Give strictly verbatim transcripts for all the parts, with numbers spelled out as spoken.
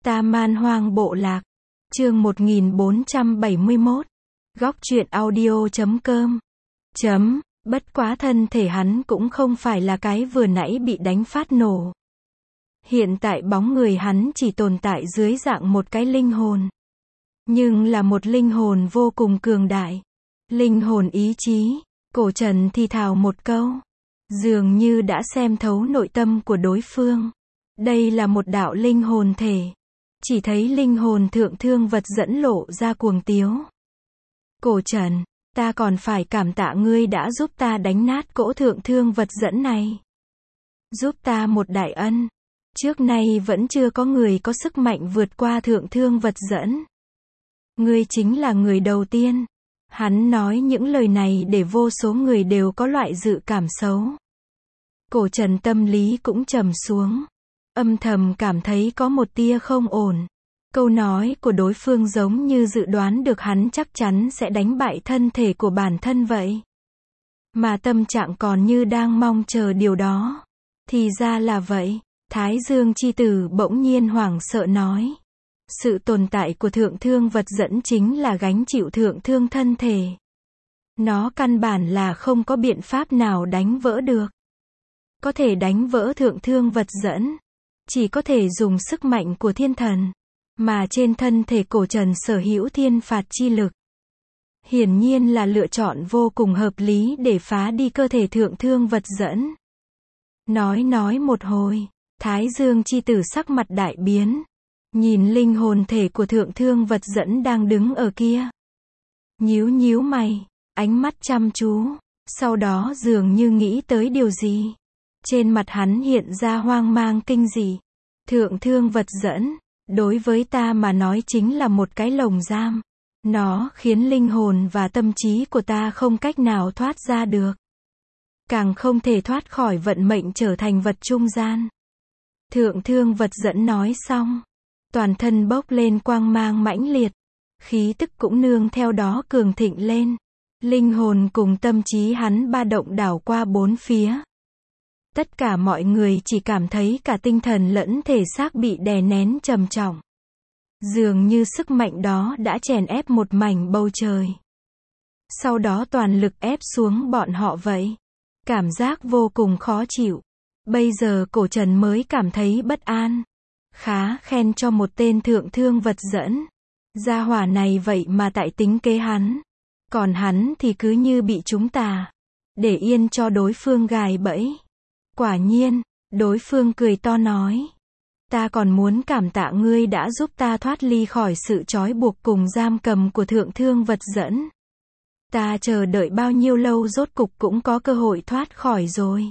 Ta Man Hoang Bộ Lạc. Chương một nghìn bốn trăm bảy mươi mốt. Góc truyện audio chấm com. Chấm, bất quá thân thể hắn cũng không phải là cái vừa nãy bị đánh phát nổ. Hiện tại bóng người hắn chỉ tồn tại dưới dạng một cái linh hồn. Nhưng là một linh hồn vô cùng cường đại. Linh hồn ý chí. Cổ Trần thì thào một câu. Dường như đã xem thấu nội tâm của đối phương. Đây là một đạo linh hồn thể. Chỉ thấy linh hồn thượng thương vật dẫn lộ ra cuồng tiếu. Cổ Trần, ta còn phải cảm tạ ngươi đã giúp ta đánh nát cỗ thượng thương vật dẫn này. Giúp ta một đại ân. Trước nay vẫn chưa có người có sức mạnh vượt qua thượng thương vật dẫn. Ngươi chính là người đầu tiên. Hắn nói những lời này để vô số người đều có loại dự cảm xấu. Cổ Trần tâm lý cũng trầm xuống. Âm thầm cảm thấy có một tia không ổn. Câu nói của đối phương giống như dự đoán được hắn chắc chắn sẽ đánh bại thân thể của bản thân vậy. Mà tâm trạng còn như đang mong chờ điều đó. Thì ra là vậy. Thái Dương chi tử bỗng nhiên hoảng sợ nói. Sự tồn tại của thượng thương vật dẫn chính là gánh chịu thượng thương thân thể. Nó căn bản là không có biện pháp nào đánh vỡ được. Có thể đánh vỡ thượng thương vật dẫn. Chỉ có thể dùng sức mạnh của thiên thần. Mà trên thân thể Cổ Trần sở hữu thiên phạt chi lực. Hiển nhiên là lựa chọn vô cùng hợp lý để phá đi cơ thể thượng thương vật dẫn. Nói nói một hồi. Thái Dương chi tử sắc mặt đại biến. Nhìn linh hồn thể của thượng thương vật dẫn đang đứng ở kia. Nhíu nhíu mày. Ánh mắt chăm chú. Sau đó dường như nghĩ tới điều gì. Trên mặt hắn hiện ra hoang mang kinh dị. Thượng thương vật dẫn. Đối với ta mà nói chính là một cái lồng giam. Nó khiến linh hồn và tâm trí của ta không cách nào thoát ra được. Càng không thể thoát khỏi vận mệnh trở thành vật trung gian. Thượng thương vật dẫn nói xong. Toàn thân bốc lên quang mang mãnh liệt. Khí tức cũng nương theo đó cường thịnh lên. Linh hồn cùng tâm trí hắn ba động đảo qua bốn phía. Tất cả mọi người chỉ cảm thấy cả tinh thần lẫn thể xác bị đè nén trầm trọng. Dường như sức mạnh đó đã chèn ép một mảnh bầu trời. Sau đó toàn lực ép xuống bọn họ vậy. Cảm giác vô cùng khó chịu. Bây giờ Cổ Trần mới cảm thấy bất an. Khá khen cho một tên thượng thương vật dẫn. Gia hỏa này vậy mà tại tính kế hắn. Còn hắn thì cứ như bị chúng ta. Để yên cho đối phương gài bẫy. Quả nhiên, đối phương cười to nói. Ta còn muốn cảm tạ ngươi đã giúp ta thoát ly khỏi sự trói buộc cùng giam cầm của thượng thương vật dẫn. Ta chờ đợi bao nhiêu lâu rốt cục cũng có cơ hội thoát khỏi rồi.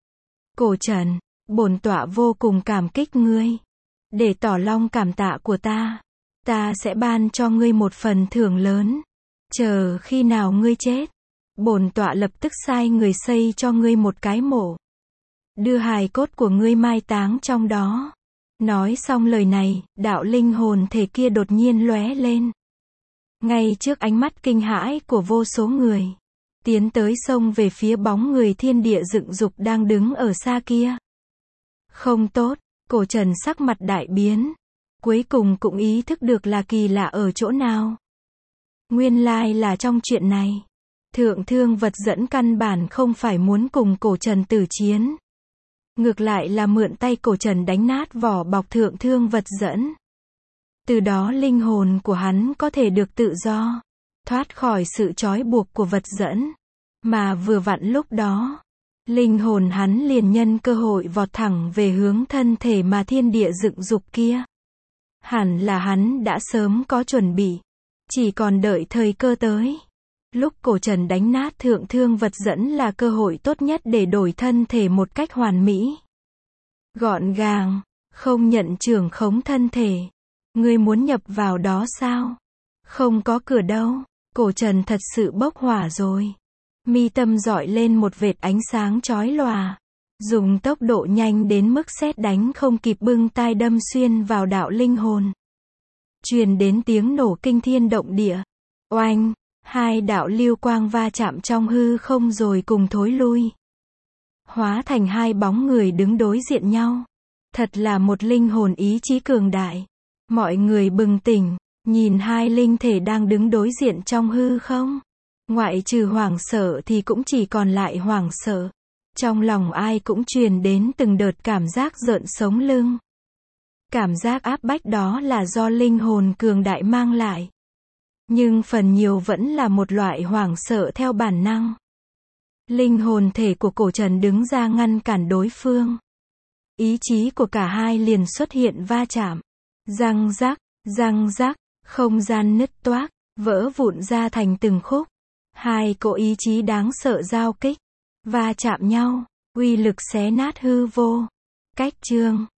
Cổ Trần, bổn tọa vô cùng cảm kích ngươi. Để tỏ lòng cảm tạ của ta, ta sẽ ban cho ngươi một phần thưởng lớn. Chờ khi nào ngươi chết, bổn tọa lập tức sai người xây cho ngươi một cái mộ. Đưa hài cốt của ngươi mai táng trong đó. Nói xong lời này, đạo linh hồn thể kia đột nhiên lóe lên. Ngay trước ánh mắt kinh hãi của vô số người. Tiến tới xông về phía bóng người thiên địa dựng dục đang đứng ở xa kia. Không tốt, Cổ Trần sắc mặt đại biến. Cuối cùng cũng ý thức được là kỳ lạ ở chỗ nào. Nguyên lai là trong chuyện này. Thượng thương vật dẫn căn bản không phải muốn cùng Cổ Trần tử chiến. Ngược lại là mượn tay Cổ Trần đánh nát vỏ bọc thượng thương vật dẫn. Từ đó linh hồn của hắn có thể được tự do. Thoát khỏi sự trói buộc của vật dẫn. Mà vừa vặn lúc đó. Linh hồn hắn liền nhân cơ hội vọt thẳng về hướng thân thể mà thiên địa dựng dục kia. Hẳn là hắn đã sớm có chuẩn bị. Chỉ còn đợi thời cơ tới. Lúc Cổ Trần đánh nát thượng thương vật dẫn là cơ hội tốt nhất để đổi thân thể một cách hoàn mỹ. Gọn gàng, không nhận trưởng khống thân thể. Ngươi muốn nhập vào đó sao? Không có cửa đâu. Cổ Trần thật sự bốc hỏa rồi. Mi tâm dọi lên một vệt ánh sáng chói lòa. Dùng tốc độ nhanh đến mức sét đánh không kịp bưng tai đâm xuyên vào đạo linh hồn. Truyền đến tiếng nổ kinh thiên động địa. Oanh! Hai đạo lưu quang va chạm trong hư không rồi cùng thối lui. Hóa thành hai bóng người đứng đối diện nhau. Thật là một linh hồn ý chí cường đại. Mọi người bừng tỉnh, nhìn hai linh thể đang đứng đối diện trong hư không. Ngoại trừ hoảng sợ thì cũng chỉ còn lại hoảng sợ. Trong lòng ai cũng truyền đến từng đợt cảm giác rợn sống lưng. Cảm giác áp bách đó là do linh hồn cường đại mang lại. Nhưng phần nhiều vẫn là một loại hoảng sợ theo bản năng. Linh hồn thể của cổ Trần đứng ra ngăn cản đối phương. Ý chí của cả hai liền xuất hiện va chạm. Răng rắc, răng rắc, không gian nứt toác, vỡ vụn ra thành từng khúc. Hai cỗ ý chí đáng sợ giao kích, va chạm nhau, uy lực xé nát hư vô. Cách chương